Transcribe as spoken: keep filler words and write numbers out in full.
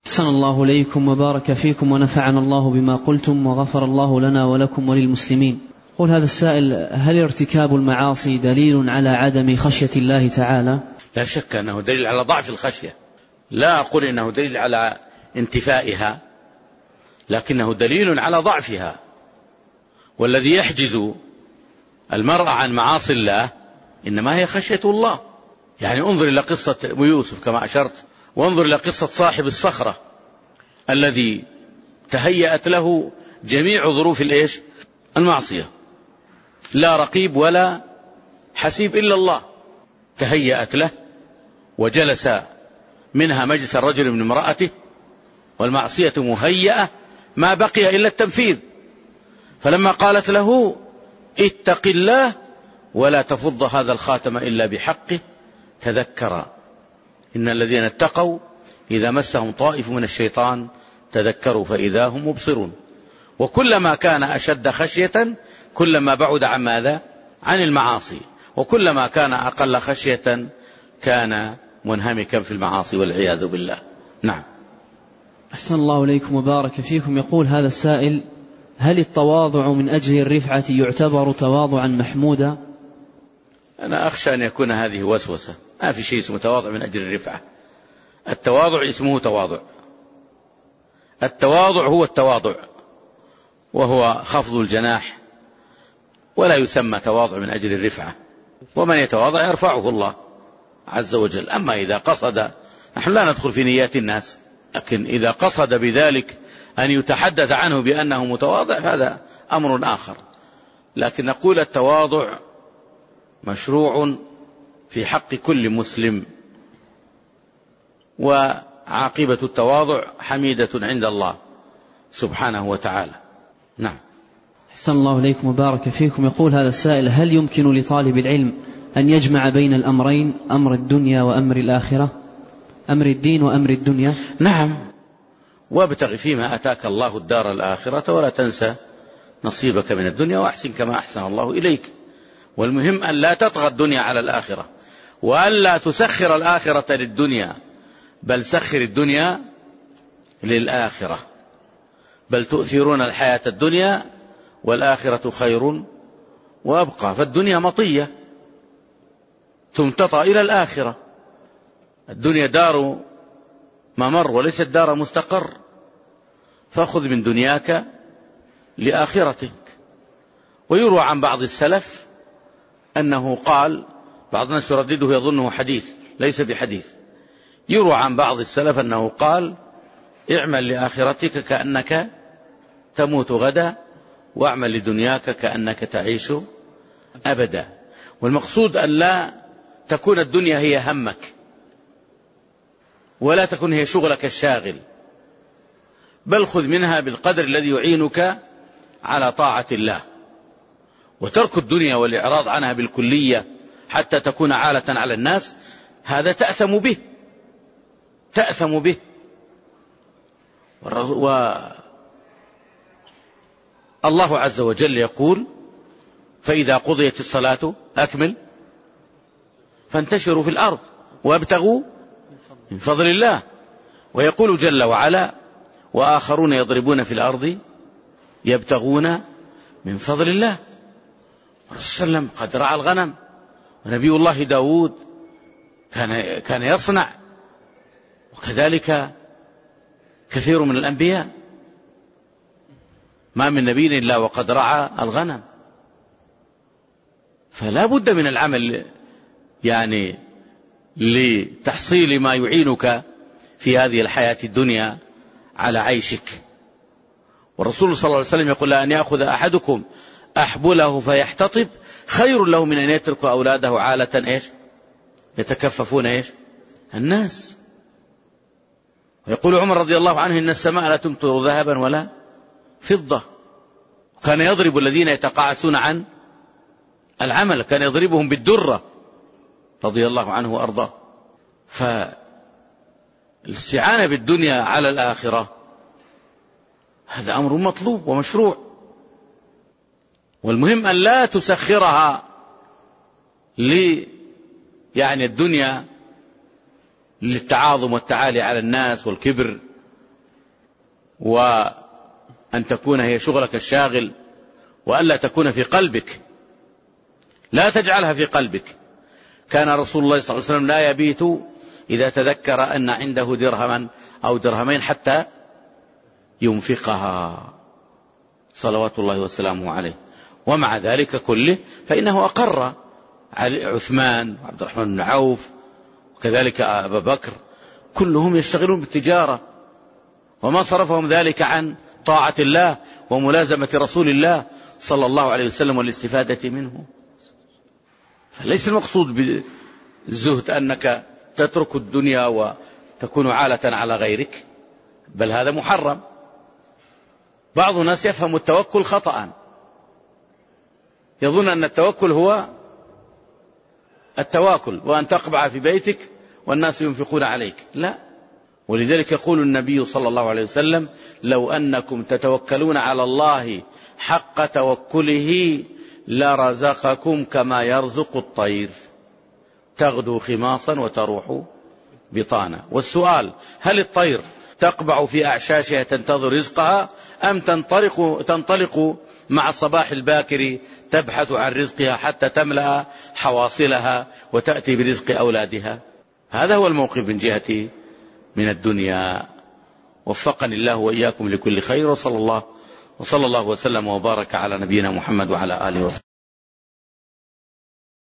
أحسن الله إليكم وبارك فيكم ونفعنا الله بما قلتم وغفر الله لنا ولكم وللمسلمين. قل هذا السائل: هل ارتكاب المعاصي دليل على عدم خشية الله تعالى؟ لا شك أنه دليل على ضعف الخشية، لا أقول إنه دليل على انتفائها، لكنه دليل على ضعفها. والذي يحجز المرء عن معاصي الله إنما هي خشية الله. يعني انظر إلى قصة أبو يوسف كما أشرت، وانظر إلى قصة صاحب الصخرة الذي تهيأت له جميع ظروف الإيش؟ المعصية، لا رقيب ولا حسيب إلا الله، تهيأت له وجلس منها مجلس الرجل من امرأته، والمعصية مهيئة ما بقي إلا التنفيذ. فلما قالت له: اتق الله ولا تفض هذا الخاتم إلا بحقه، تذكر إن الذين اتقوا إذا مسهم طائف من الشيطان تذكروا فإذا هم مبصرون. وكلما كان أشد خشية كلما بعد عن ماذا؟ عن المعاصي، وكلما كان أقل خشية كان منهمكا في المعاصي والعياذ بالله. نعم. أحسن الله إليكم وبارك فيكم. يقول هذا السائل: هل التواضع من أجل الرفعة يعتبر تواضعا محمودا؟ أنا أخشى أن يكون هذه وسوسة، ما في شيء اسمه تواضع من أجل الرفعة. التواضع اسمه تواضع، التواضع هو التواضع، وهو خفض الجناح، ولا يسمى تواضع من أجل الرفعة. ومن يتواضع يرفعه الله عز وجل. أما إذا قصد، نحن لا ندخل في نيات الناس، لكن إذا قصد بذلك أن يتحدث عنه بأنه متواضع هذا أمر آخر. لكن نقول التواضع مشروع في حق كل مسلم، وعاقبة التواضع حميدة عند الله سبحانه وتعالى. نعم. أحسن الله إليكم وبارك فيكم. يقول هذا السائل: هل يمكن لطالب العلم أن يجمع بين الأمرين، أمر الدنيا وأمر الآخرة، أمر الدين وأمر الدنيا؟ نعم. وابتغ فيما أتاك الله الدار الآخرة ولا تنسى نصيبك من الدنيا وأحسن كما أحسن الله إليك. والمهم أن لا تطغى الدنيا على الآخرة، وأن لا تسخر الآخرة للدنيا، بل سخر الدنيا للآخرة. بل تؤثرون الحياة الدنيا والآخرة خير وأبقى. فالدنيا مطية تمتطى إلى الآخرة. الدنيا دار ممر وليست دار مستقر، فأخذ من دنياك لآخرتك. ويروى عن بعض السلف أنه قال، بعض الناس يردده يظنه حديث، ليس بحديث. يروى عن بعض السلف أنه قال: اعمل لآخرتك كأنك تموت غدا، واعمل لدنياك كأنك تعيش أبدا. والمقصود أن لا تكون الدنيا هي همك، ولا تكون هي شغلك الشاغل، بل خذ منها بالقدر الذي يعينك على طاعة الله. وترك الدنيا والإعراض عنها بالكلية حتى تكون عالة على الناس، هذا تأثم به، تأثم به. والله عز وجل يقول: فإذا قضيت الصلاة أكمل فانتشروا في الأرض وابتغوا من فضل الله. ويقول جل وعلا: وآخرون يضربون في الأرض يبتغون من فضل الله. الرسول صلى الله عليه وسلم قد رعى الغنم، ونبي الله داود كان كان يصنع، وكذلك كثير من الأنبياء، ما من نبي إلا وقد رعى الغنم. فلا بد من العمل يعني لتحصيل ما يعينك في هذه الحياة الدنيا على عيشك. والرسول صلى الله عليه وسلم يقول: أن يأخذ أحدكم أحبله فيحتطب خير له من أن يترك أولاده عالة إيش؟ يتكففون إيش؟ الناس. ويقول عمر رضي الله عنه: إن السماء لا تمطر ذهبا ولا فضة. وكان يضرب الذين يتقاعسون عن العمل، كان يضربهم بالدرة رضي الله عنه وأرضاه. فالاستعانة بالدنيا على الآخرة هذا أمر مطلوب ومشروع. والمهم أن لا تسخرها ل يعني الدنيا للتعاظم والتعالي على الناس والكبر وأن تكون هي شغلك الشاغل، وألا تكون في قلبك، لا تجعلها في قلبك. كان رسول الله صلى الله عليه وسلم لا يبيت إذا تذكر أن عنده درهما أو درهمين حتى ينفقها صلوات الله وسلامه عليه. ومع ذلك كله فإنه أقر عثمان وعبد الرحمن بن عوف وكذلك أبا بكر، كلهم يشتغلون بالتجارة، وما صرفهم ذلك عن طاعة الله وملازمة رسول الله صلى الله عليه وسلم والاستفادة منه. فليس المقصود بالزهد أنك تترك الدنيا وتكون عالة على غيرك، بل هذا محرم. بعض الناس يفهم التوكل خطأ، يظن أن التوكل هو التواكل وأن تقبع في بيتك والناس ينفقون عليك، لا. ولذلك يقول النبي صلى الله عليه وسلم: لو أنكم تتوكلون على الله حق توكله لرزقكم كما يرزق الطير تغدو خماصا وتروح بطانا. والسؤال: هل الطير تقبع في أعشاشها تنتظر رزقها، أم تنطلق, تنطلق مع الصباح الباكر تبحث عن رزقها حتى تملأ حواصلها وتأتي برزق أولادها؟ هذا هو الموقف من جهة من الدنيا. وفقني الله وإياكم لكل خير، وصلى الله وصلى الله وسلم وبارك على نبينا محمد وعلى آله وسلم.